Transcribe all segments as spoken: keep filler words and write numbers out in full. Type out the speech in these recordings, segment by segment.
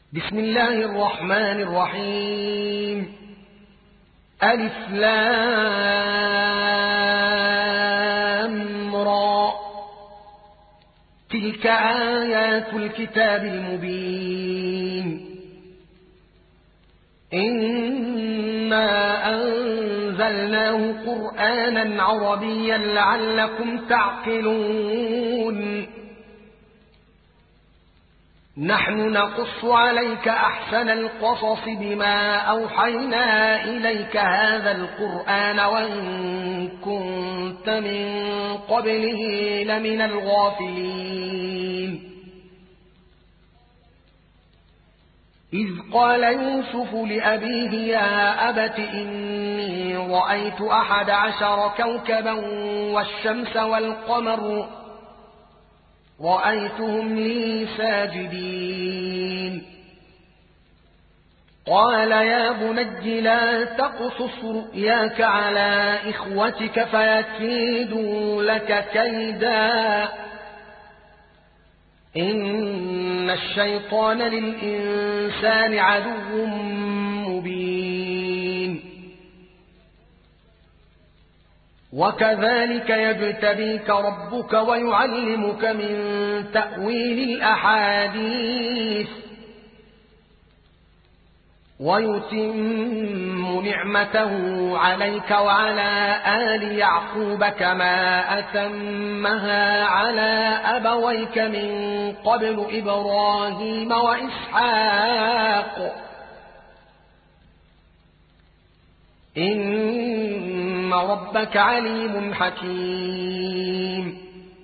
بسم الله الرحمن الرحيم. ألف لام را. تلك آيات الكتاب المبين. إنا أنزلناه قرآنا عربيا لعلكم تعقلون. نحن نقص عليك أحسن القصص بما أوحينا إليك هذا القرآن وإن كنت من قبله لمن الغافلين. إذ قال يوسف لأبيه يا أبت إني رأيت أحد عشر كوكبا والشمس والقمر رأيتهم لي ساجدين. قال يا بني لا تقصص رؤياك على إخوتك فيكيدوا لك كيدا إن الشيطان للإنسان عدو مبين. وكذلك يجتبيك ربك ويعلمك من تأويل الأحاديث ويتم نعمته عليك وعلى آل يعقوب كما أتمها على أبويك من قبل إبراهيم وإسحاق إن ربك عليم حكيم.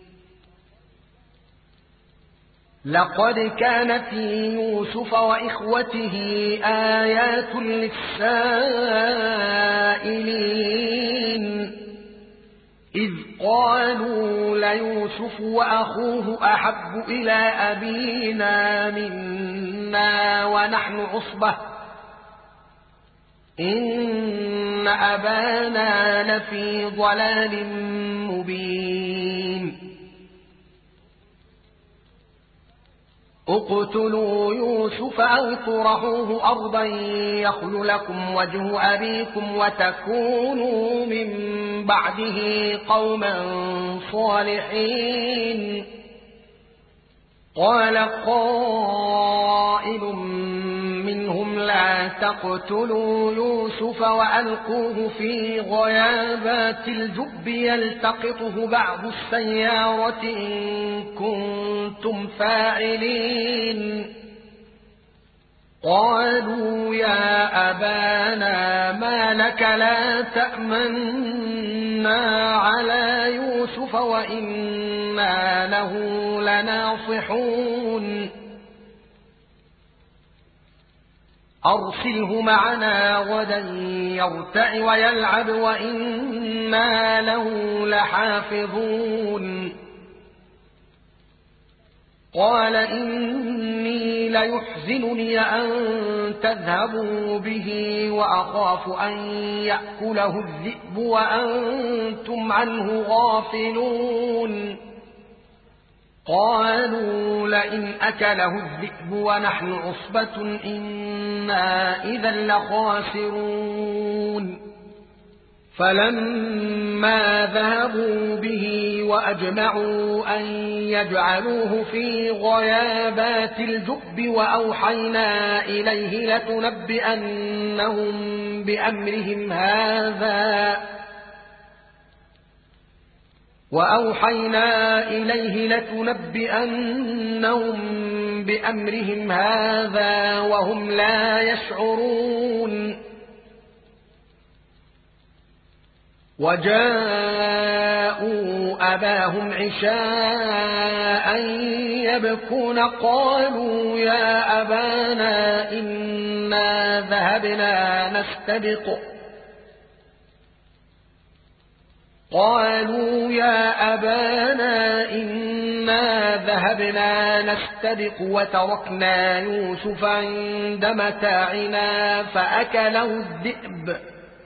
لقد كان في يوسف وإخوته آيات للسائلين إذ قالوا ليوسف وأخوه أحب إلى أبينا منا ونحن عصبة إن أبانا لفي ضلال مبين. اقتلوا يوسف أو اطرحوه أرضا يخل لكم وجه أبيكم وتكونوا من بعده قوما صالحين. قال قائل منهم لا تقتلوا يوسف وألقوه في غيابات الجب يلتقطه بعض السيارة إن كنتم فاعلين. قالوا يا أبانا ما لك لا تأمنا على يوسف وإنا له لناصحون. أرسله معنا غدا يرتع ويلعب وإنا له لحافظون. قال إني ليحزنني أن تذهبوا به وأخاف أن يأكله الذئب وأنتم عنه غافلون. قالوا لئن أكله الذئب ونحن عصبة إنا إذا لخاسرون. فلما ذهبوا به وأجمعوا أن يجعلوه في غيابات الجب وأوحينا إليه لتنبئنهم بأمرهم هذا وأوحينا إليه لتنبئنهم بأمرهم هذا وهم لا يشعرون. وجاءوا أباهم عشاء يبكون قالوا يا أبانا إنا ذهبنا نستبق قالوا يا أبانا إنا ذهبنا نستبق وتركنا يوسف عند متاعنا فأكله الذئب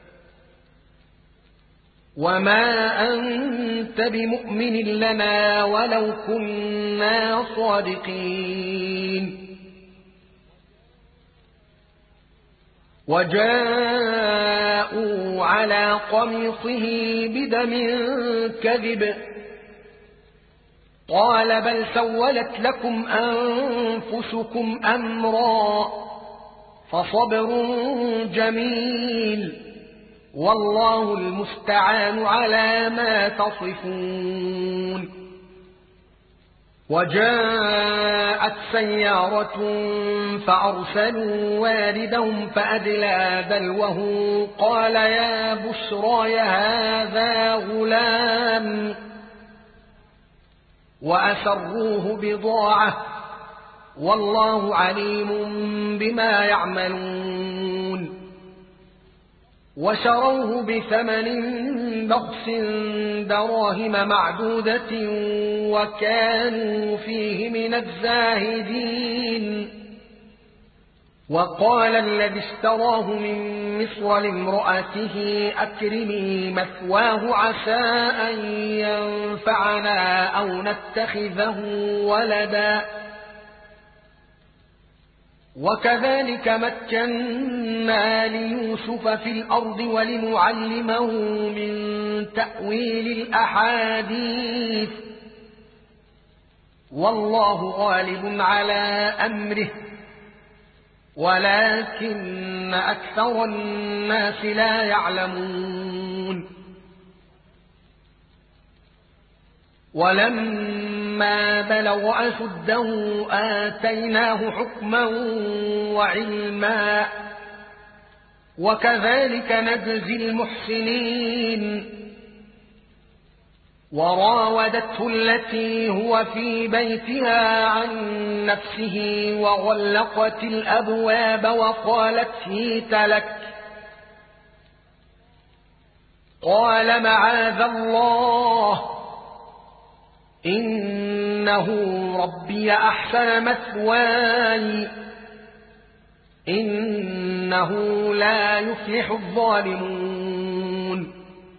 وما أنت بمؤمن لنا ولو كنا صادقين. وجاءوا على قميصه بدم كذب قال بل سولت لكم أنفسكم أمرا فصبر جميل والله المستعان على ما تصفون. وجاءت سيارة فأرسلوا واردهم فأدلى دلوه قال يا بشرى هذا غلام وأسروه بضاعة والله عليم بما يعملون. وشروه بثمن بخس دراهم معدودة وكانوا فيه من الزاهدين. وقال الذي اشتراه من مصر لامرأته أكرمي مثواه عسى أن ينفعنا أو نتخذه ولدا وكذلك مكنا ليوسف في الأرض ولنعلمه من تأويل الأحاديث والله غالب على أمره ولكن أكثر الناس لا يعلمون. ولما بلغ أشده آتيناه حكما وعلما وكذلك نجزي المحسنين. وراودته التي هو في بيتها عن نفسه وغلقت الأبواب وقالت هيت لك قال معاذ الله إنه ربي أحسن مثواي إنه لا يفلح الظالمون.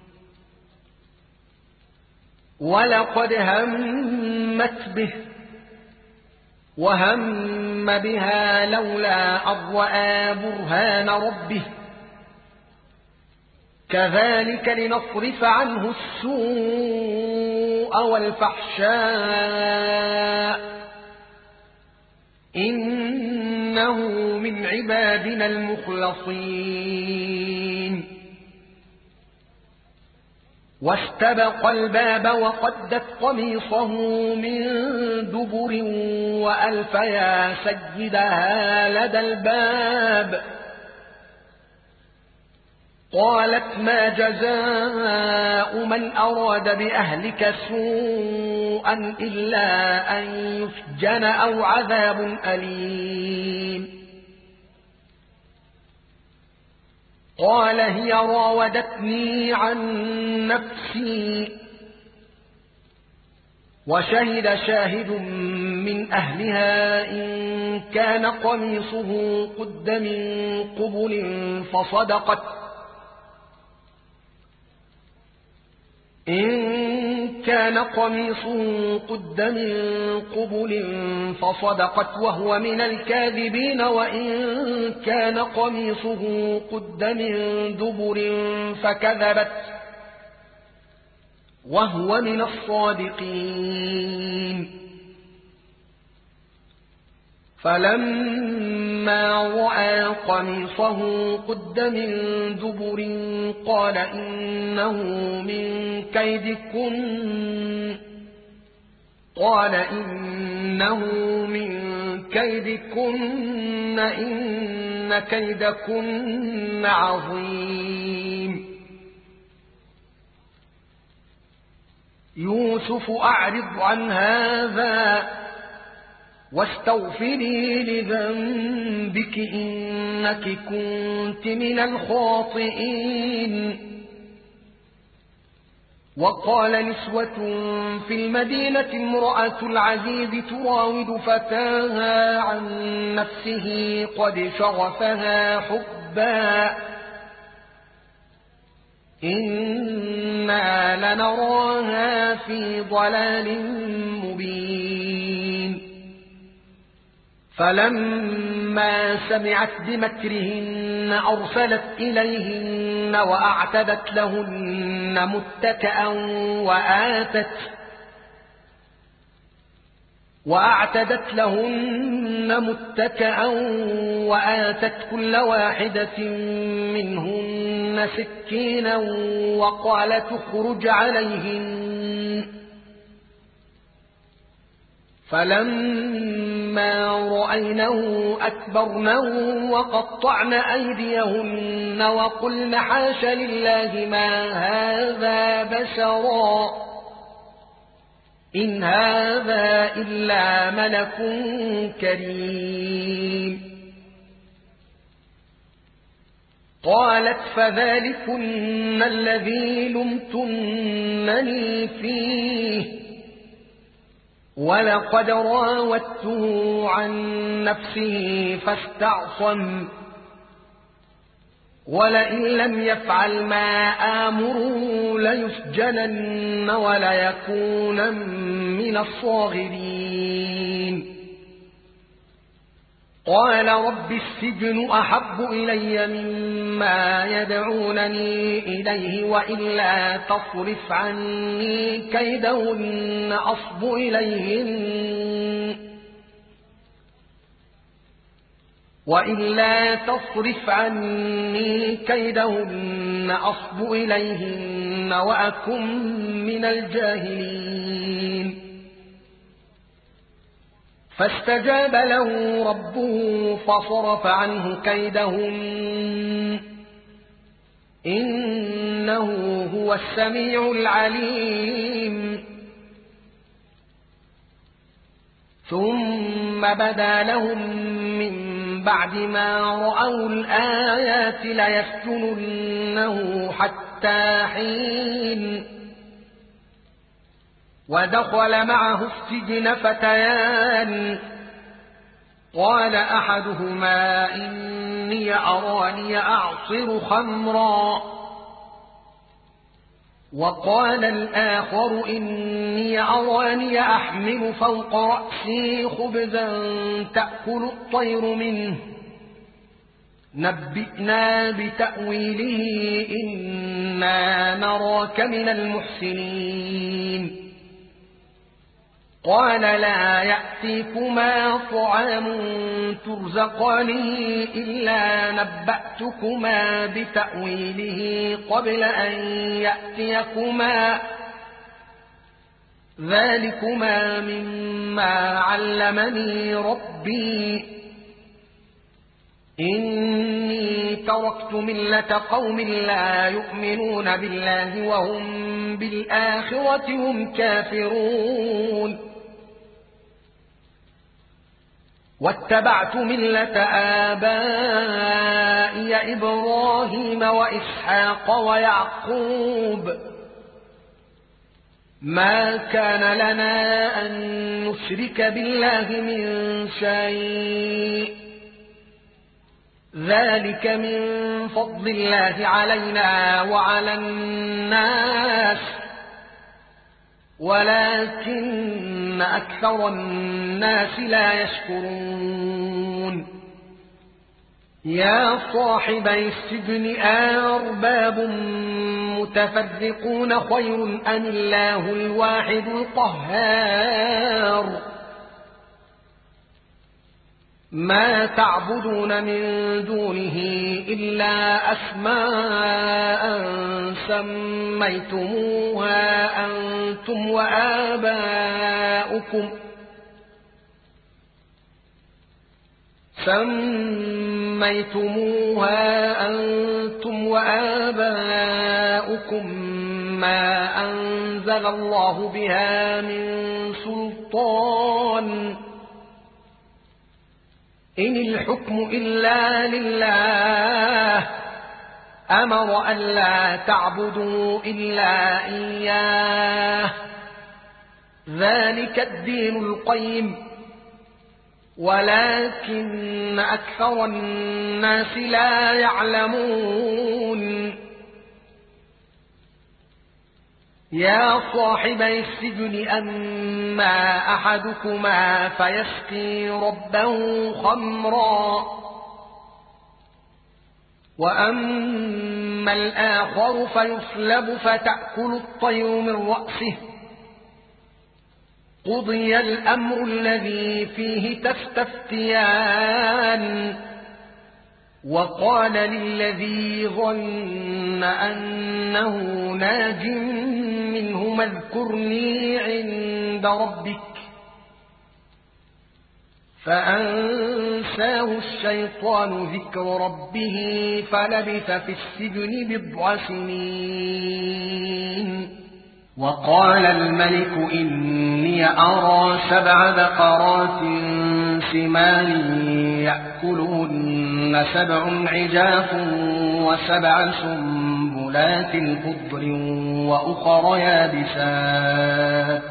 ولقد همت به وهم بها لولا أن رأى برهان ربه كذلك لنصرف عنه السوء والفحشاء إنه من عبادنا المخلصين. واستبق الباب وقدت قميصه من دبر وألف يا سيدها لدى الباب قالت ما جزاء من أراد بأهلك سوءا إلا أن يسجن أو عذاب أليم. قال هي راودتني عن نفسي وشهد شاهد من أهلها إن كان قميصه قد من قبل فصدقت إن كان قميصه قد من قبل فصدقت وهو من الكاذبين وإن كان قميصه قد من دبر فكذبت وهو من الصادقين. فلما رأى قميصه قد من دبر قال إنه من كيدكن قال إنه من كيدكن إن كيدكن عظيم. يوسف أعرض عن هذا واستغفري لذنبك إنك كنت من الخاطئين. وقال نسوة في المدينة امرأة العزيز تراود فتاها عن نفسه قد شغفها حبا إنا لنراها في ضلال مبين. فلما فلما سمعت بمكرهن أرسلت إليهن وأعتدت لهن متكئا وآتت وأعتدت لهن متكئا وآتت كل واحدة منهن سكينا وقالت اخرج عليهن. فلما رأينه أكبرنه وقطعن أيديهن وقلن حاش لله ما هذا بشرا إن هذا إلا ملك كريم. قالت فذلكن الذي لمتنني فيه ولقد راودته عن نفسه فاستعصم ولئن لم يفعل ما آمره ليسجنن وليكونن من الصاغرين. قال رب السجن أحب إلي مما يدعونني إليه وإلا تصرف عني كيدهن أصب إليهن وإلا تصرف عني كيدهن أصب إليهن وأكن من الجاهلين. فاستجاب له ربه فصرف عنه كيدهن إنه هو السميع العليم. ثم بدا لهم من بعد ما رأوا الآيات ليسجننه حتى حين. ودخل معه السجن فتيان قال أحدهما إني أراني أعصر خمرا وقال الآخر إني أراني أحمل فوق رأسي خبزا تأكل الطير منه نبئنا بتأويله إنا نراك من المحسنين. قال لا يأتيكما طعام ترزقانه إلا نبأتكما بتأويله قبل أن يأتيكما ذلكما مما علمني ربي إني تركت ملة قوم لا يؤمنون بالله وهم بالآخرة هم كافرون واتبعت ملة آبائي إبراهيم وإسحاق ويعقوب ما كان لنا أن نشرك بالله من شيء ذلك من فضل الله علينا وعلى الناس ولكن أكثر الناس لا يشكرون. يا صاحبي السجن أرباب متفرقون خير أم الله الواحد القهار ما تعبدون من دونه إلا أسماء سميتموها أنتم وآباؤكم سميتموها أنتم وآباؤكم ما أنزل الله بها من سلطان إن الحكم إلا لله أمر ألا تعبدوا إلا إياه ذلك الدين القيم ولكن أكثر الناس لا يعلمون. يا صاحبي السجن أما أحدكما فيسقي ربه خمرا وأما الآخر فيصلب فتأكل الطير من رأسه قضي الأمر الذي فيه تستفتيان وقال للذي ظن أنه ناج منهما اذكرني عند ربك فأنساه الشيطان ذكر ربه فلبث في السجن بضع سنين. وقال الملك إني أرى سبع بقرات سمان يأكلهن سبع عجاف وسبع سنبلات خضر وأخر يابسات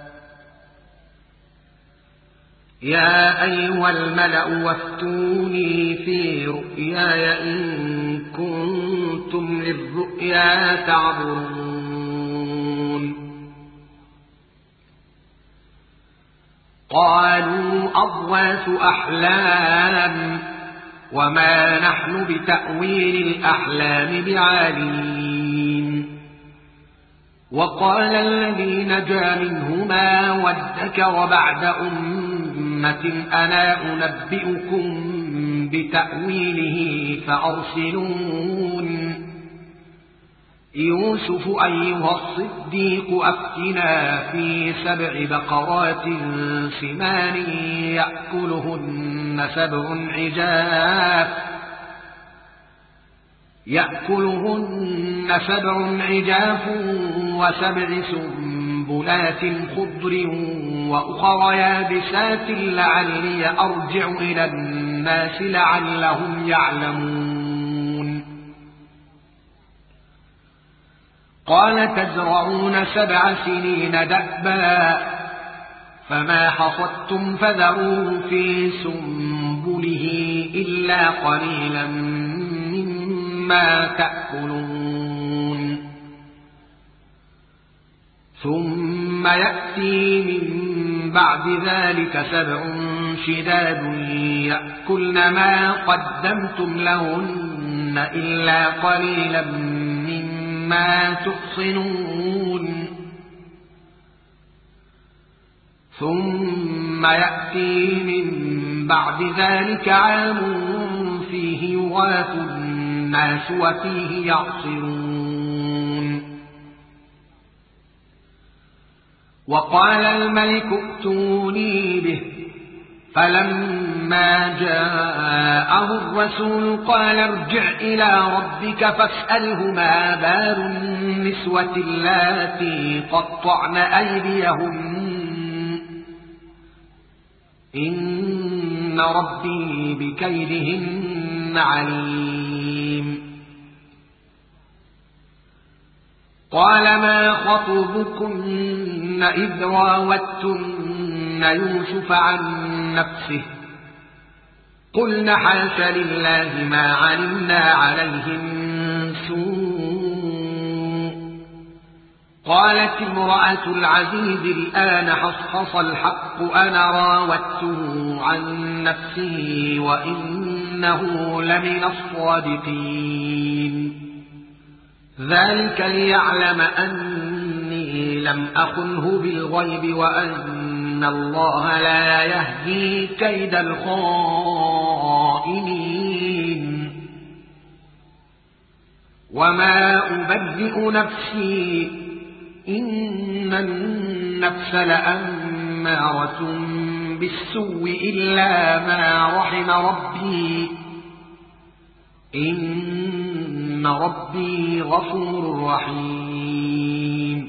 يا أيها الملأ وافتوني في رؤياي إن كنتم للرؤيا تعبرون. قالوا أضغاث أحلام وما نحن بتأويل الأحلام بعالمين. وقال الذي نجا منهما وادكر بعد أمة أنا أنبئكم بتأويله فأرسلون. يوسف أيها الصديق أفتنا في سبع بقرات سمان يأكلهن سبع عجاف يأكلهن سبع عجاف وسبع سنبلات خضر وأخر يابسات لعلي أرجع إلى الناس لعلهم يعلمون. قال تزرعون سبع سنين دأبا فما حصدتم فذروه في سنبله إلا قليلا مما تأكلون. ثم يأتي من بعد ذلك سبع شداد يأكلن ما قدمتم لهن إلا قليلا مما تحصنون. ثم يأتي من بعد ذلك عام فيه يغاث الناس وفيه يعصرون. وقال الملك ائتوني به فلما جاءه الرسول قال ارجع إلى ربك فاسأله ما بال النسوة اللاتي قطعن أيديهن إن ربي بكيدهن عليم. قال ما خطبكن إذ راوتن يوسف عن نفسه قلن حاش لله ما علمنا عليه من سوء. قالت امرأة العزيز الآن حصحص الحق أنا راودته عن نفسه وإنه لمن الصادقين. ذلك ليعلم أني لم أخنه بالغيب وأن الله لا يهدي كيد الخائنين. وما أبرئ نفسي إن النفس لأمارة بالسوء إلا ما رحم ربي إن ربي غفور رحيم.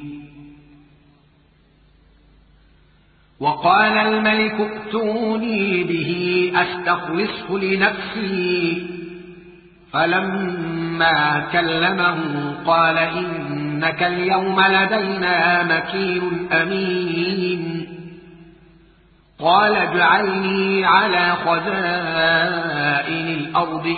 وقال الملك ائتوني به أستخلصه لنفسي فلما كلمه قال إنك اليوم لدينا مكين أمين. قال اجعلني على خزائن الأرض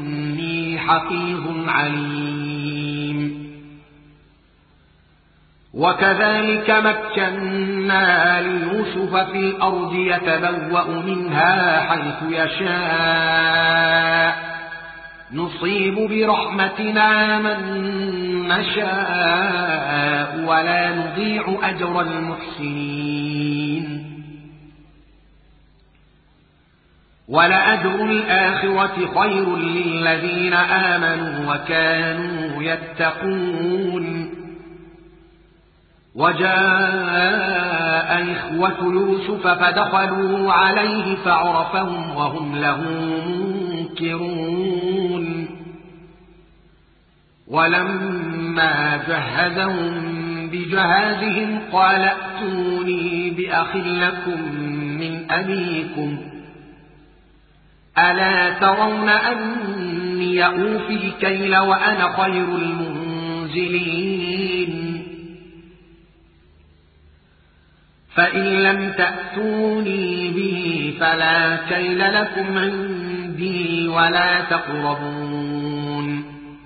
إني حفيظ عليم. وكذلك مكنا ليوسف في الأرض يتبوأ منها حيث يشاء نصيب برحمتنا من نشاء ولا نضيع أجر المحسنين ولأجر الآخرة خير للذين آمنوا وكانوا يتقون وجاء إخوة يوسف فدخلوا عليه فعرفهم وهم له منكرون ولما جهزهم بجهازهم قال ائتوني بأخ لكم من أبيكم ألا ترون أني أوفي الكيل وأنا خير المنزلين فإن لم تأتوني به فلا كيل لكم عندي ولا تقربون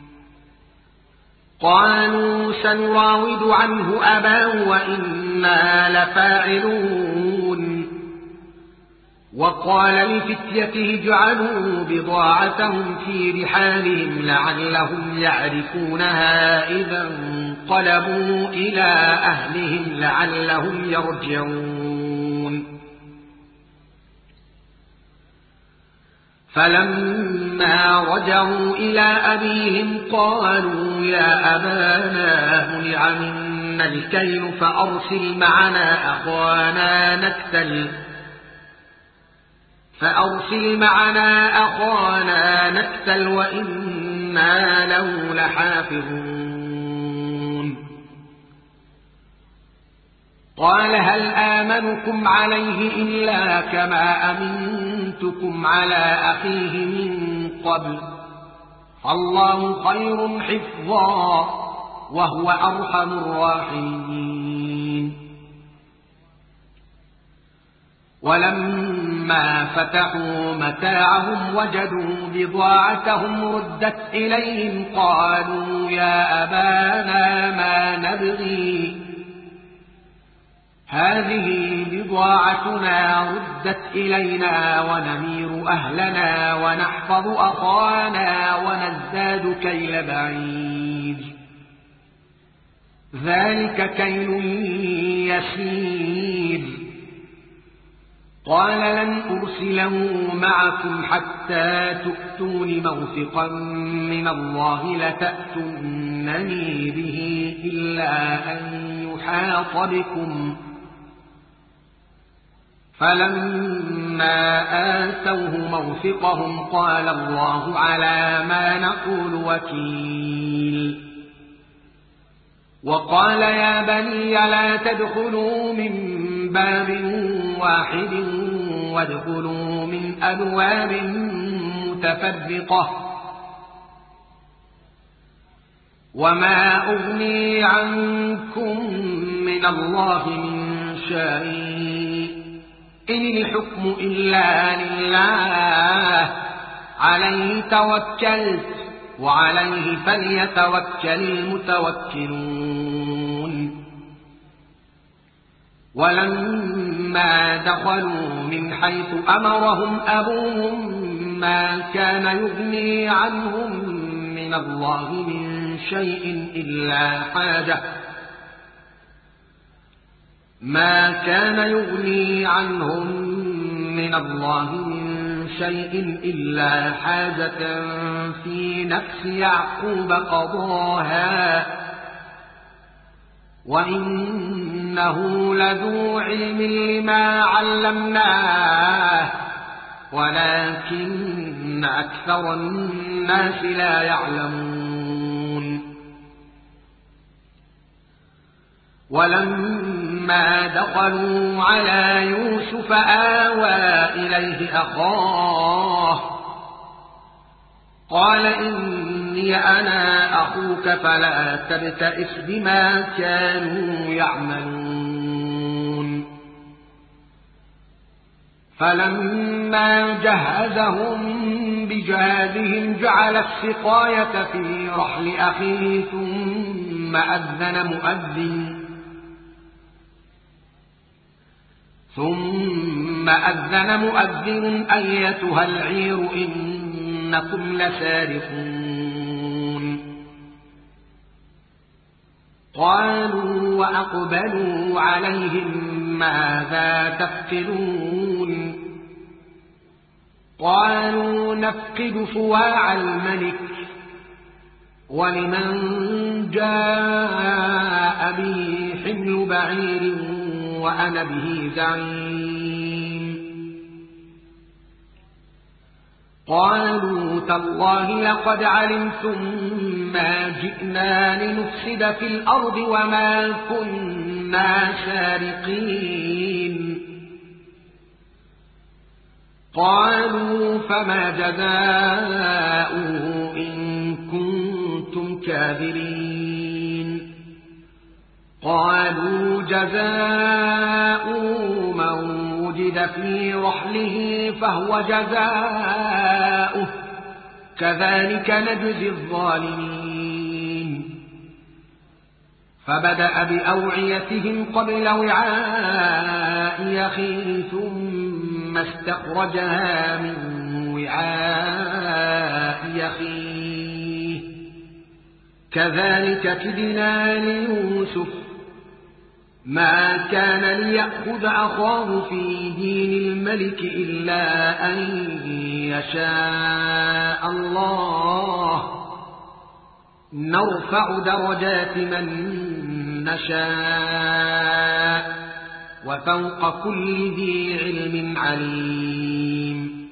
قالوا سنراود عنه أباه وإنا لفاعلون وقال لفتيته اجعلوا بضاعتهم في رحالهم لعلهم يعرفونها إذا انقلبوا إلى أهلهم لعلهم يرجعون فلما رجعوا إلى أبيهم قالوا يا أبانا منع منا الكيل فأرسل معنا أخانا نكتل فأرسل معنا أخانا نكتل وإنا له لحافظون قال هل آمنكم عليه إلا كما أمنتكم على أخيه من قبل فالله خير حفظا وهو أرحم الراحمين ولما فتحوا متاعهم وجدوا بضاعتهم ردت إليهم قالوا يا أبانا ما نبغي هذه بضاعتنا ردت إلينا ونمير أهلنا ونحفظ أخانا ونزداد كيل بعير ذلك كيل يسير قال لن أرسله معكم حتى تؤتون موثقا من الله لتأتونني به إلا أن يحاط بكم فلما آتوه موثقهم قال الله على ما نقول وكيل وقال يا بني لا تدخلوا من باب واحد وادخلوا من أبواب متفرقة وما أغني عنكم من الله من شيء إن الحكم إلا لله عليه توكلت وعليه فليتوكل المتوكلون ولما دخلوا من حيث أمرهم أبوهم ما كان يغني عنهم من الله من شيء إلا حاجة ما كان يغني عنهم من الله من شيء إلا حاجة في نفس يعقوب قضاها وإنه لذو علم لما علمناه ولكن أكثر الناس لا يعلمون ولما دخلوا على يوسف آوى إليه أخاه قال إني أنا أخوك فلا تبتئس بما كانوا يعملون فلما جهزهم بجهازهم جعل السقاية في رحل أخيه ثم أذن مؤذن ثم أذن مؤذن أيتها العير إنكم لسارقون قالوا وأقبلوا عليهم ماذا تفقدون قالوا نفقد صواع الملك ولمن جاء به حمل بعير وأنا به زعيم قالوا تالله لقد علمتم ما جئنا لنفسد في الأرض وما كنا سارقين قالوا فما جزاؤه إن كنتم كاذبين قالوا جزاء من وجد في رحله فهو جزاؤه كذلك نجزي الظالمين فبدأ بأوعيتهم قبل وعاء أخيه ثم استخرجها من وعاء أخيه كذلك كدنا ليوسف ما كان ليأخذ أخاه في دين الملك إلا أن يشاء الله نرفع درجات من نشاء وفوق كل ذي علم عليم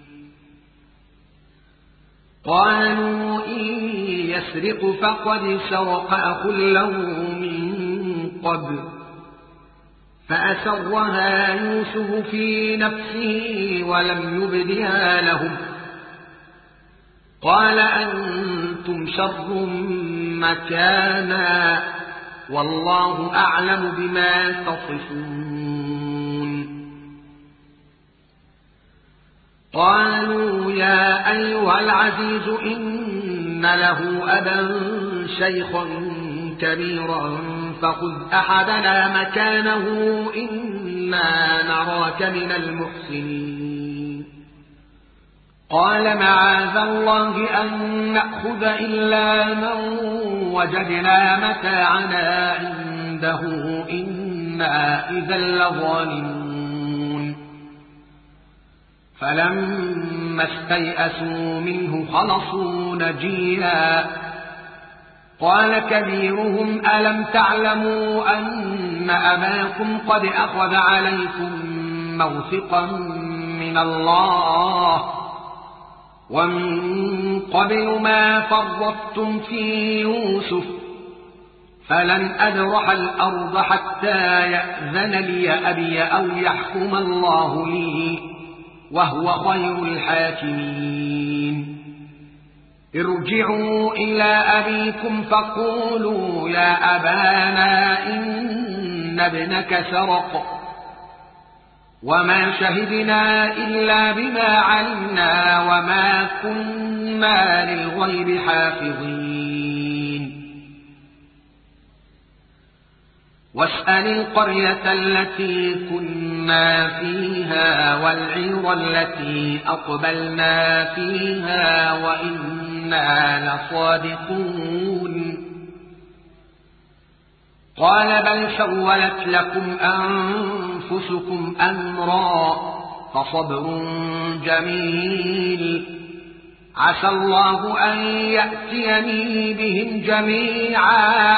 قالوا إن يسرق فقد سرق أخ له من قبل فأسرها يوسف في نفسه ولم يبدها لهم قال أنتم شر مكانا والله أعلم بما تصفون قالوا يا أيها العزيز إن له أبا شيخا كبيرا فخذ أحدنا مكانه إنا نراك من المحسنين قال معاذ الله أن نأخذ إلا من وجدنا متاعنا عنده إنا إذا لظالمون فلما استيئسوا منه خلصوا نجيا قال كبيرهم ألم تعلموا أن أباكم قد أخذ عليكم موثقا من الله ومن قبل ما فرطتم في يوسف فلن أبرح الأرض حتى يأذن لي أبي أو يحكم الله لي وهو خير الحاكمين ارجعوا إلى أبيكم فقولوا يا أبانا إن ابنك سرق وما شهدنا إلا بما علمنا وما كنا للغيب حافظين واسأل القرية التي كنا فيها والعير التي أقبلنا فيها وإنا لصادقون قال بل سولت لكم أنفسكم أمرا فصبر جميل عسى الله أن يأتيني بهم جميعا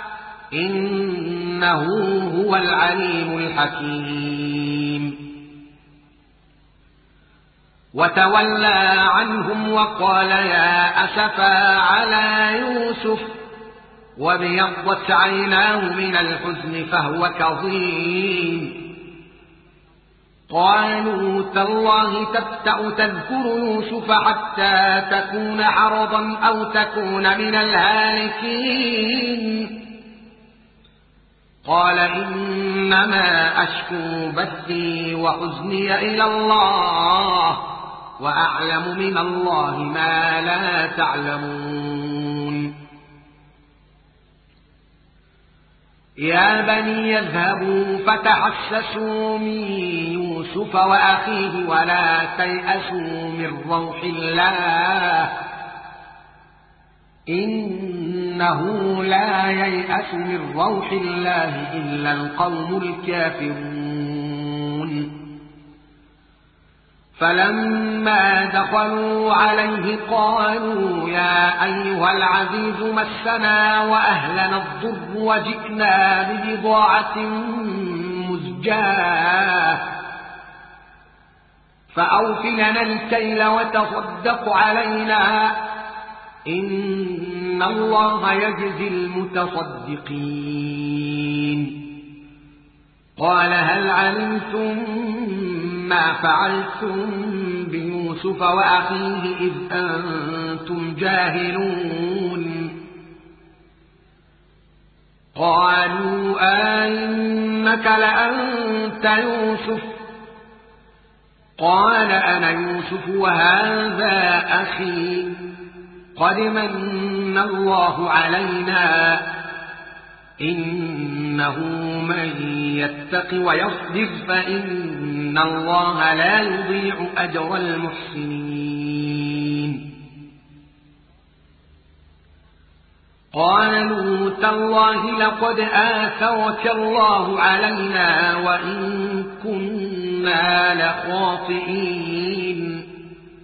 إنه هو العليم الحكيم وتولى عنهم وقال يا أسفا على يوسف وابيضت عيناه من الحزن فهو كظيم قالوا تالله تفتأ تذكر يوسف حتى تكون حرضا أو تكون من الهالكين قال إنما أشكو بثي وحزني إلى الله وأعلم من الله ما لا تعلمون يا بني اذهبوا فتحسسوا من يوسف وأخيه ولا تيأسوا من روح الله إنه لا ييأس من روح الله إلا القوم الكافرون فلما دخلوا عليه قالوا يا أيها العزيز مسنا وأهلنا الضر وجئنا ببضاعة مزجاة فأوف لنا الكيل وتصدق علينا إن الله يجزي المتصدقين قال هل علمتم ما فعلتم بيوسف وأخيه إذ أنتم جاهلون قالوا أئنك لأنت يوسف قال أنا يوسف وهذا أخي قد من الله علينا إنه من يتق ويصبر فإن الله لا يضيع أجر المحسنين قالوا تالله لقد آثرك الله علينا وإن كنا لخاطئين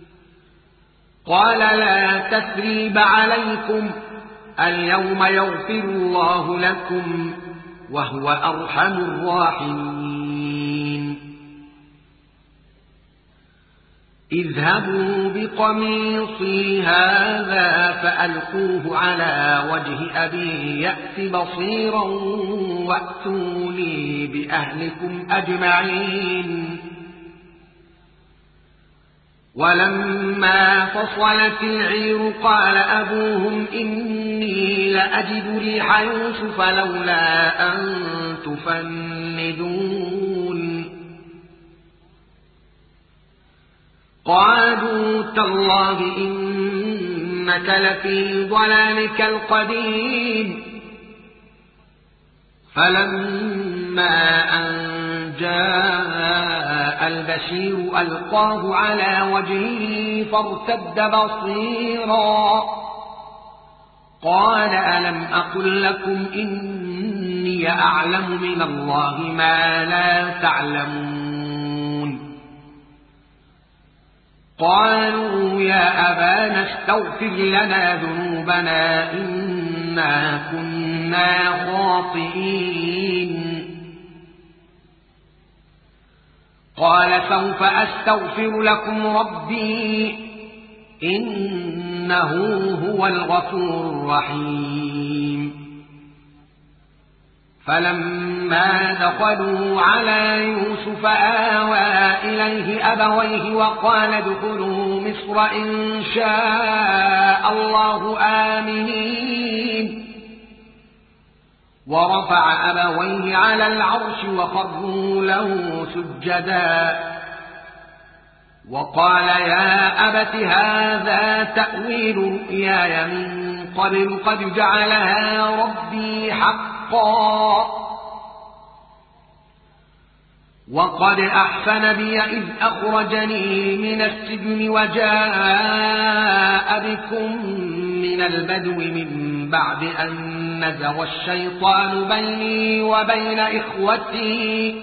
قال لا تثريب عليكم اليوم يغفر الله لكم وهو أرحم الراحمين اذهبوا بقميصي هذا فألقوه على وجه أبي يأت بصيرا وأتوني بأهلكم أجمعين ولما فصلت العير قال أبوهم إني لأجد ريح يوسف لولا أن تفندون قالوا تالله إنك لفي ضلالك القديم فلما أن جاء البشير ألقاه على وجهه فارتد بصيرا قال ألم أقل لكم إني أعلم من الله ما لا تعلمون قالوا يا أبانا استغفر لنا ذنوبنا إنا كنا خاطئين قال سوف أستغفر لكم ربي إنه هو الغفور الرحيم فلما دخلوا على يوسف آوى إليه أبويه وقال ادخلوا مصر إن شاء الله آمنين ورفع أبويه على العرش وخروا له سجدا وقال يا أبت هذا تأويل رؤياي من قبل قد جعلها ربي حقا وقد أحسن بي إذ أخرجني من السجن وجاء بكم من البدو من بعد أن نزغ الشيطان بيني وبين إخوتي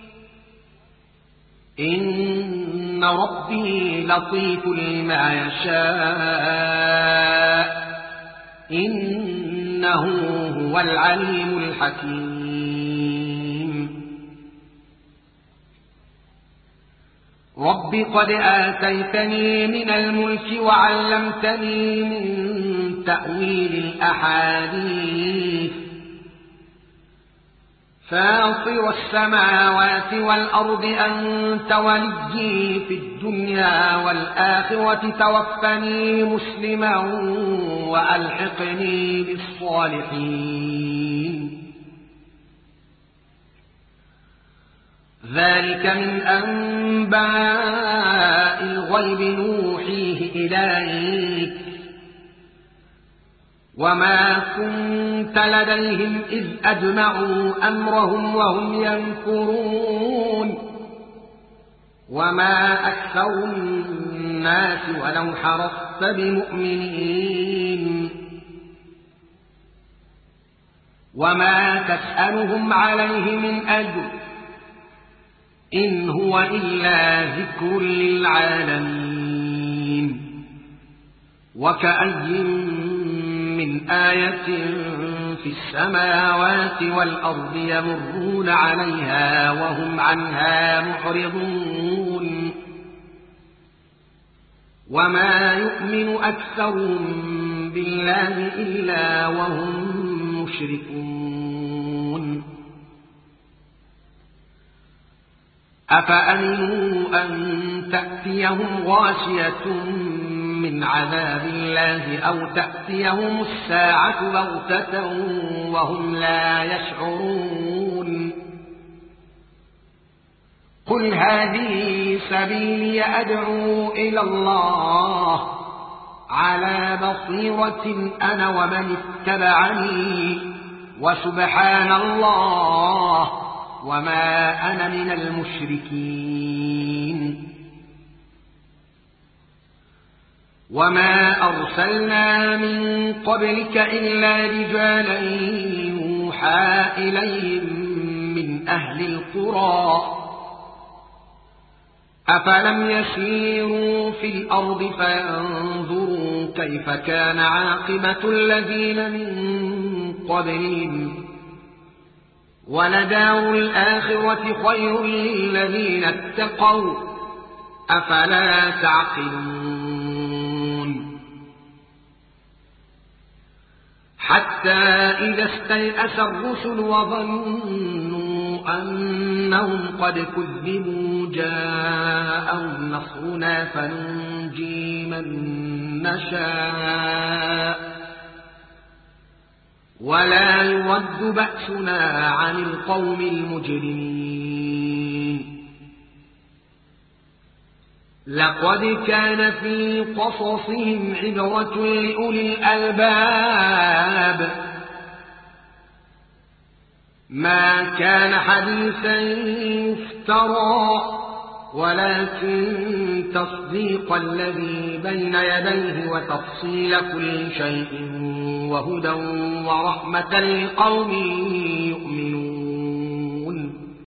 إن ربي لطيف لما يشاء إنه هو العليم الحكيم رب قد آتيتني من الملك وعلمتني من تأويل الأحاديث فاطر السماوات والأرض أنت وليي في الدنيا والآخرة توفني مسلما وألحقني بالصالحين ذلك من أنباء الغيب نوحيه إليك وما كنت لديهم إذ أجمعوا أمرهم وهم ينكرون وما أكثر الناس ولو حرصت بمؤمنين وما تسألهم عليه من أجر إن هو إلا ذكر للعالمين وكأي من آية في السماوات والأرض يمرون عليها وهم عنها معرضون وما يؤمن أكثرهم بالله إلا وهم مشركون أفأمنوا أن تأتيهم غاشية من عذاب الله أو تأتيهم الساعة بغتة وهم لا يشعرون قل هذه سبيلي أدعو إلى الله على بصيرة أنا ومن اتبعني وسبحان الله وما أنا من المشركين وما أرسلنا من قبلك إلا رجالا يوحى إليهم من أهل القرى أفلم يسيروا في الأرض فينظروا كيف كان عاقبة الذين من قبلهم ولدار الآخرة خير للذين اتقوا أفلا تعقلون حتى إذا استيأس الرسل وظنوا أنهم قد كذبوا جاءهم نصرنا فننجي من نشاء ولا يرد بأسنا عن القوم المجرمين لقد كان في قصصهم عبرة لأولي الألباب ما كان حديثا يفترى ولكن تصديق الذي بين يديه وتفصيل كل شيء وهدى ورحمة لقوم يؤمنون